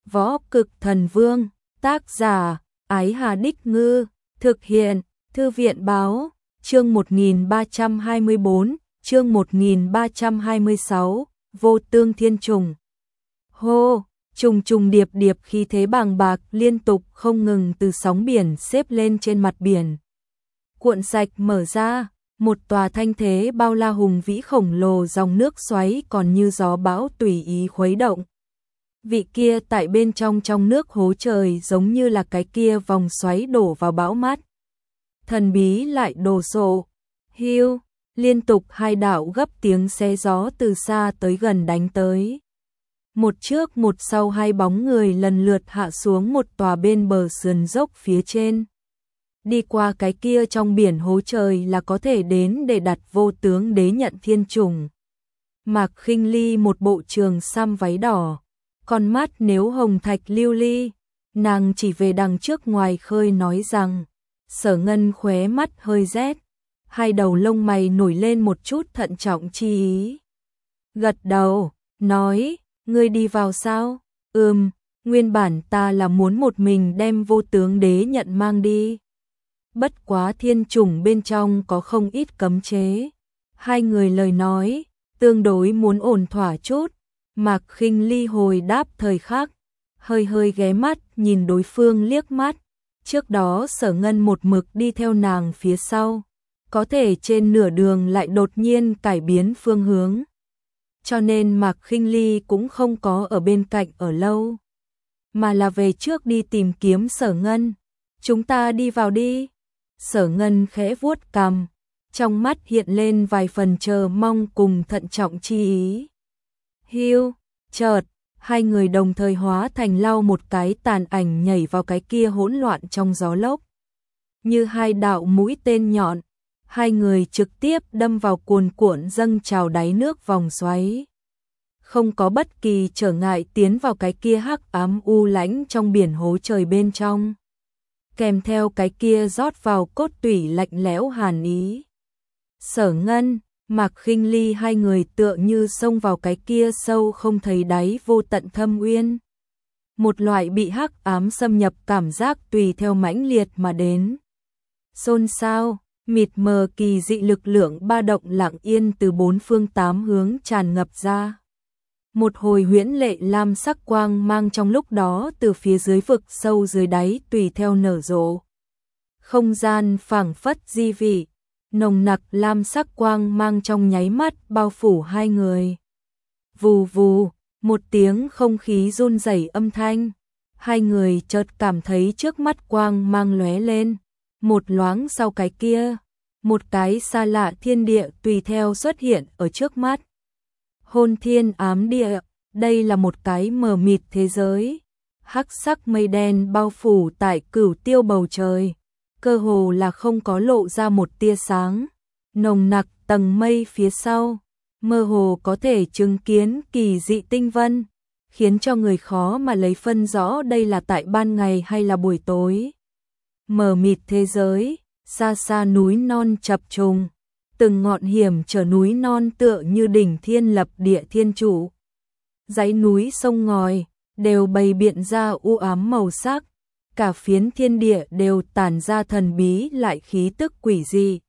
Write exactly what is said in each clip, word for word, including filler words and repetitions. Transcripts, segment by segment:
Võ Cực Thần Vương, tác giả, Ái Hà Đích Ngư, thực hiện, Thư viện Báo, chương một nghìn ba trăm hai mươi bốn, chương một nghìn ba trăm hai mươi sáu, Vô Tương Thiên Trùng. Hô, trùng trùng điệp điệp khí thế bàng bạc liên tục không ngừng từ sóng biển xếp lên trên mặt biển. Cuộn sạch mở ra, một tòa thanh thế bao la hùng vĩ khổng lồ dòng nước xoáy còn như gió bão tùy ý khuấy động. Vị kia tại bên trong trong nước hố trời giống như là cái kia vòng xoáy đổ vào bão mát. Thần bí lại đồ sộ, hiu, liên tục hai đạo gấp tiếng xé gió từ xa tới gần đánh tới. Một trước một sau hai bóng người lần lượt hạ xuống một tòa bên bờ sườn dốc phía trên. Đi qua cái kia trong biển hố trời là có thể đến để đặt Vô Tướng Đế nhận thiên trùng. Mạc Khinh Ly một bộ trường sam váy đỏ, con mắt nếu hồng thạch lưu ly, nàng chỉ về đằng trước ngoài khơi nói rằng, Sở Ngân khóe mắt hơi rét, hai đầu lông mày nổi lên một chút thận trọng chi ý. Gật đầu, nói, ngươi đi vào sao? Ừm, nguyên bản ta là muốn một mình đem Vô Tướng Đế nhận mang đi. Bất quá thiên trùng bên trong có không ít cấm chế. Hai người lời nói, tương đối muốn ổn thỏa chút. Mạc Khinh Ly hồi đáp thời khắc, hơi hơi ghé mắt nhìn đối phương liếc mắt. Trước đó Sở Ngân một mực đi theo nàng phía sau, có thể trên nửa đường lại đột nhiên cải biến phương hướng. Cho nên Mạc Khinh Ly cũng không có ở bên cạnh ở lâu, mà là về trước đi tìm kiếm Sở Ngân. Chúng ta đi vào đi. Sở Ngân khẽ vuốt cằm, trong mắt hiện lên vài phần chờ mong cùng thận trọng chi ý. Hiu, chợt, hai người đồng thời hóa thành lau một cái tàn ảnh nhảy vào cái kia hỗn loạn trong gió lốc. Như hai đạo mũi tên nhọn, hai người trực tiếp đâm vào cuồn cuộn dâng trào đáy nước vòng xoáy. Không có bất kỳ trở ngại tiến vào cái kia hắc ám u lãnh trong biển hố trời bên trong. Kèm theo cái kia rót vào cốt tủy lạnh lẽo hàn ý. Sở Ngân, Mạc Khinh Ly hai người tựa như xông vào cái kia sâu không thấy đáy vô tận thâm uyên. Một loại bị hắc ám xâm nhập cảm giác tùy theo mãnh liệt mà đến. Xôn xao, mịt mờ kỳ dị lực lượng ba động lặng yên từ bốn phương tám hướng tràn ngập ra. Một hồi huyễn lệ lam sắc quang mang trong lúc đó từ phía dưới vực sâu dưới đáy tùy theo nở rộ. Không gian phảng phất di vị, nồng nặc lam sắc quang mang trong nháy mắt bao phủ hai người. Vù vù, một tiếng không khí run rẩy âm thanh, hai người chợt cảm thấy trước mắt quang mang lóe lên, một loáng sau cái kia, một cái xa lạ thiên địa tùy theo xuất hiện ở trước mắt. Hôn thiên ám địa, đây là một cái mờ mịt thế giới. Hắc sắc mây đen bao phủ tại cửu tiêu bầu trời, cơ hồ là không có lộ ra một tia sáng. Nồng nặc tầng mây phía sau, mơ hồ có thể chứng kiến kỳ dị tinh vân, khiến cho người khó mà lấy phân rõ đây là tại ban ngày hay là buổi tối. Mờ mịt thế giới, xa xa núi non chập trùng. Từng ngọn hiểm trở núi non tựa như đỉnh thiên lập địa thiên chủ. Dãy núi sông ngòi đều bày biện ra u ám màu sắc, cả phiến thiên địa đều tản ra thần bí lại khí tức quỷ dị.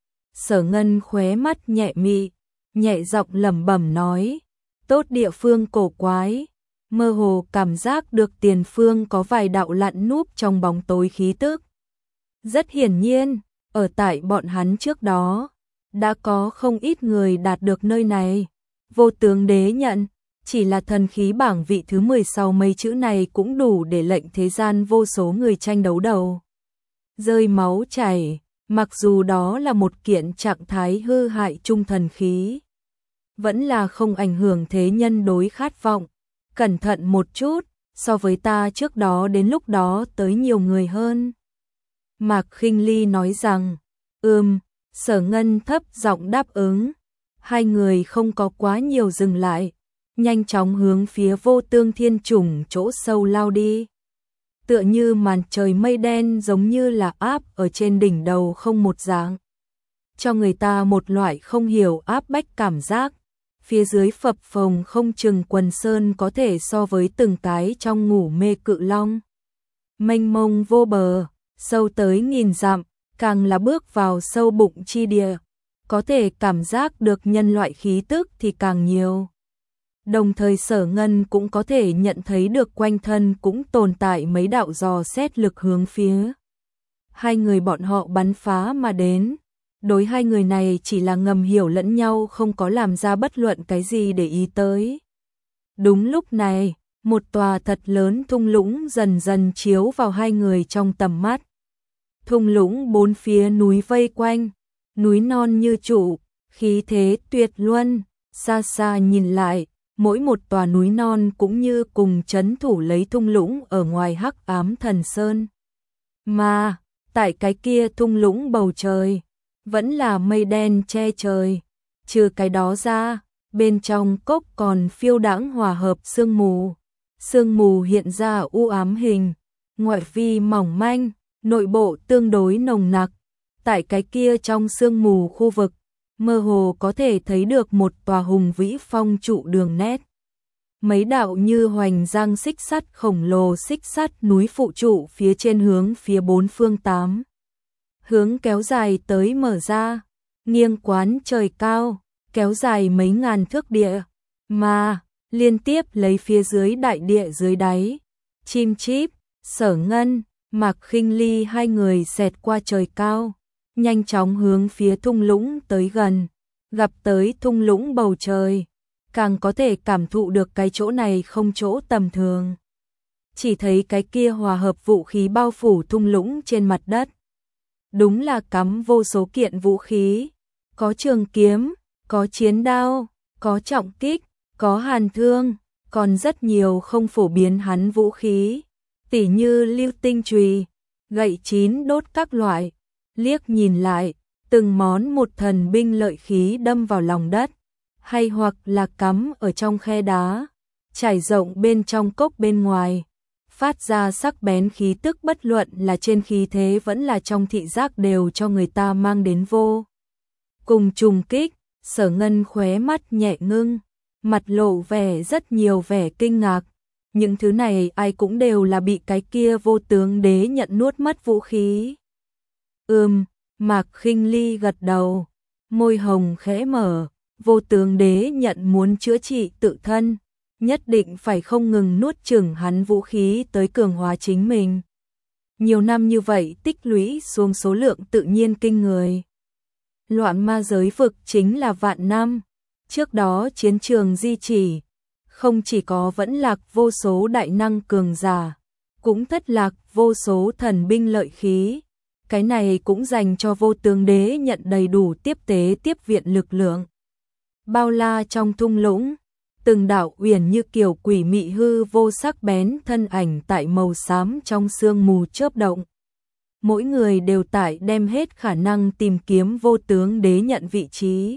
Sở Ngân khóe mắt nhẹ mị, nhẹ giọng lẩm bẩm nói, tốt địa phương cổ quái, mơ hồ cảm giác được tiền phương có vài đạo lặn núp trong bóng tối khí tức. Rất hiển nhiên, ở tại bọn hắn trước đó, đã có không ít người đạt được nơi này. Vô Tướng Đế nhận, chỉ là thần khí bảng vị thứ mười sau mấy chữ này cũng đủ để lệnh thế gian vô số người tranh đấu đầu. Rơi máu chảy, mặc dù đó là một kiện trạng thái hư hại trung thần khí, vẫn là không ảnh hưởng thế nhân đối khát vọng. Cẩn thận một chút, so với ta trước đó đến lúc đó tới nhiều người hơn. Mạc Khinh Ly nói rằng, ừm. Sở Ngân thấp giọng đáp ứng, hai người không có quá nhiều dừng lại, nhanh chóng hướng phía Vô Tương Thiên Trùng chỗ sâu lao đi. Tựa như màn trời mây đen giống như là áp ở trên đỉnh đầu không một dạng, cho người ta một loại không hiểu áp bách cảm giác. phía dưới phập phồng không chừng quần sơn có thể so với từng cái trong ngủ mê cự long. Mênh mông vô bờ, sâu tới nghìn dặm, càng là bước vào sâu bụng chi địa, có thể cảm giác được nhân loại khí tức thì càng nhiều. Đồng thời Sở Ngân cũng có thể nhận thấy được quanh thân cũng tồn tại mấy đạo dò xét lực hướng phía hai người bọn họ bắn phá mà đến. Đối hai người này chỉ là ngầm hiểu lẫn nhau, không có làm ra bất luận cái gì để ý tới. Đúng lúc này, một tòa thật lớn thung lũng dần dần chiếu vào hai người trong tầm mắt. Thung lũng bốn phía núi vây quanh, núi non như trụ, khí thế tuyệt luân, xa xa nhìn lại, mỗi một tòa núi non cũng như cùng trấn thủ lấy thung lũng ở ngoài hắc ám thần sơn. Mà, tại cái kia thung lũng bầu trời, vẫn là mây đen che trời. Trừ cái đó ra, bên trong cốc còn phiêu đãng hòa hợp sương mù. Sương mù hiện ra u ám hình, ngoại vi mỏng manh, nội bộ tương đối nồng nặc. Tại cái kia trong sương mù khu vực, mơ hồ có thể thấy được một tòa hùng vĩ phong trụ đường nét. Mấy đạo như hoành giang xích sắt khổng lồ xích sắt núi phụ trụ phía trên hướng phía bốn phương tám hướng kéo dài tới mở ra, nghiêng quán trời cao, kéo dài mấy ngàn thước địa, mà liên tiếp lấy phía dưới đại địa dưới đáy. Chim Chip, Sở Ngân, Mạc Khinh Ly hai người xẹt qua trời cao, nhanh chóng hướng phía thung lũng tới gần, gặp tới thung lũng bầu trời, càng có thể cảm thụ được cái chỗ này không chỗ tầm thường. Chỉ thấy cái kia hòa hợp vũ khí bao phủ thung lũng trên mặt đất. Đúng là cắm vô số kiện vũ khí, có trường kiếm, có chiến đao, có trọng kích, có hàn thương, còn rất nhiều không phổ biến hắn vũ khí, tỉ như lưu tinh chùy, gậy chín đốt các loại. Liếc nhìn lại, từng món một thần binh lợi khí đâm vào lòng đất, hay hoặc là cắm ở trong khe đá, trải rộng bên trong cốc bên ngoài, phát ra sắc bén khí tức, bất luận là trên khí thế vẫn là trong thị giác đều cho người ta mang đến vô cùng trùng kích. Sở Ngân khóe mắt nhẹ ngưng, mặt lộ vẻ rất nhiều vẻ kinh ngạc. Những thứ này ai cũng đều là bị cái kia vô tướng đế nhận nuốt mất vũ khí. Ừm, Mạc Khinh Ly gật đầu, môi hồng khẽ mở, vô tướng đế nhận muốn chữa trị tự thân, nhất định phải không ngừng nuốt chửng hắn vũ khí tới cường hóa chính mình. Nhiều năm như vậy tích lũy xuống số lượng tự nhiên kinh người. Loạn ma giới vực chính là vạn năm, trước đó chiến trường di chỉ, không chỉ có vẫn lạc vô số đại năng cường giả, cũng thất lạc vô số thần binh lợi khí. Cái này cũng dành cho vô tướng đế nhận đầy đủ tiếp tế tiếp viện lực lượng. Bao la trong thung lũng, từng đạo uyển như kiểu quỷ mị hư vô sắc bén thân ảnh tại màu xám trong sương mù chớp động. Mỗi người đều tại đem hết khả năng tìm kiếm vô tướng đế nhận vị trí.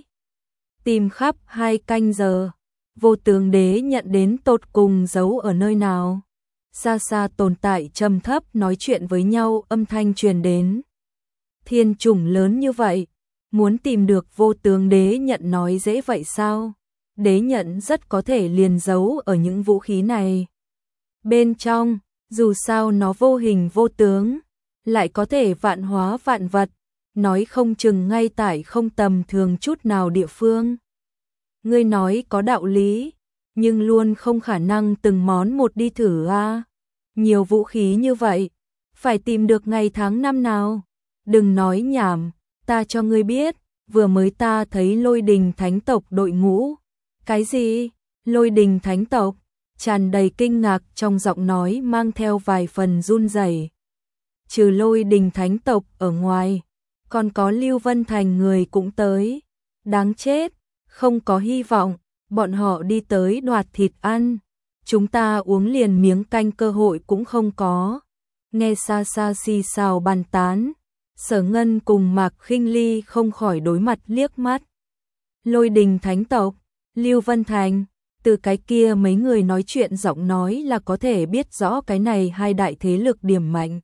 Tìm khắp hai canh giờ, vô tướng đế nhận đến tột cùng giấu ở nơi nào. Xa xa tồn tại trầm thấp nói chuyện với nhau âm thanh truyền đến. Thiên chủng lớn như vậy, muốn tìm được vô tướng đế nhận nói dễ vậy sao? Đế nhận rất có thể liền giấu ở những vũ khí này. Bên trong, dù sao nó vô hình vô tướng, lại có thể vạn hóa vạn vật, nói không chừng ngay tại không tầm thường chút nào địa phương. Ngươi nói có đạo lý, nhưng luôn không khả năng từng món một đi thử a. Nhiều vũ khí như vậy, phải tìm được ngày tháng năm nào? Đừng nói nhảm, ta cho ngươi biết, vừa mới ta thấy Lôi Đình Thánh tộc đội ngũ. Cái gì? Lôi Đình Thánh tộc? Tràn đầy kinh ngạc trong giọng nói mang theo vài phần run rẩy. Trừ Lôi Đình Thánh tộc ở ngoài, còn có Lưu Vân Thành người cũng tới. Đáng chết, không có hy vọng, bọn họ đi tới đoạt thịt ăn. Chúng ta uống liền miếng canh cơ hội cũng không có. Nghe xa xa xì xào bàn tán, Sở Ngân cùng Mạc Khinh Ly không khỏi đối mặt liếc mắt. Lôi Đình Thánh tộc, Lưu Vân Thành, từ cái kia mấy người nói chuyện giọng nói là có thể biết rõ cái này hai đại thế lực điểm mạnh.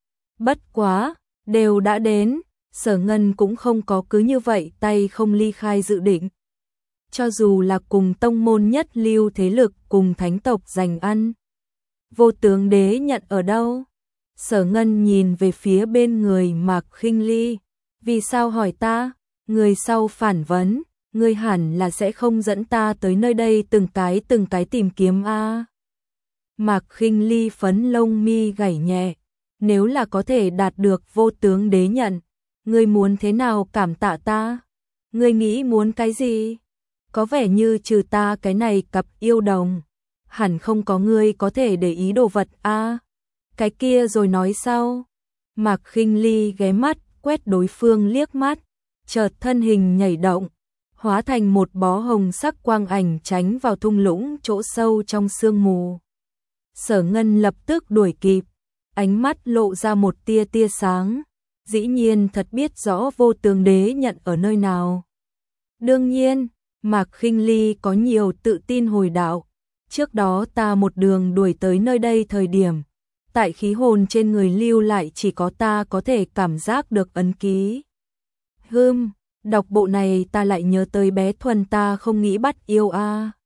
Bất quá, đều đã đến, Sở Ngân cũng không có cứ như vậy tay không ly khai dự định. cho dù là cùng tông môn nhất lưu thế lực cùng thánh tộc giành ăn. Vô tướng đế nhận ở đâu? Sở Ngân nhìn về phía bên người Mạc Khinh Ly. Vì sao hỏi ta? Người sau phản vấn, ngươi hẳn là sẽ không dẫn ta tới nơi đây từng cái từng cái tìm kiếm a. Mạc Khinh Ly phấn lông mi gảy nhẹ, nếu là có thể đạt được vô tướng đế nhận, ngươi muốn thế nào cảm tạ ta? Ngươi nghĩ muốn cái gì? Có vẻ như trừ ta cái này cặp yêu đồng, hẳn không có ngươi có thể để ý đồ vật a. Cái kia rồi nói sau. Mạc Khinh Ly ghé mắt quét đối phương liếc mắt, chợt thân hình nhảy động, hóa thành một bó hồng sắc quang ảnh tránh vào thung lũng chỗ sâu trong sương mù. Sở Ngân lập tức đuổi kịp, ánh mắt lộ ra một tia tia sáng, dĩ nhiên thật biết rõ vô tướng đế nhận ở nơi nào. Đương nhiên, Mạc Khinh Ly có nhiều tự tin hồi đạo, trước đó ta một đường đuổi tới nơi đây thời điểm, tại khí hồn trên người lưu lại chỉ có ta có thể cảm giác được ấn ký. Hừm, đọc bộ này ta lại nhớ tới bé Thuần ta không nghĩ bắt yêu a.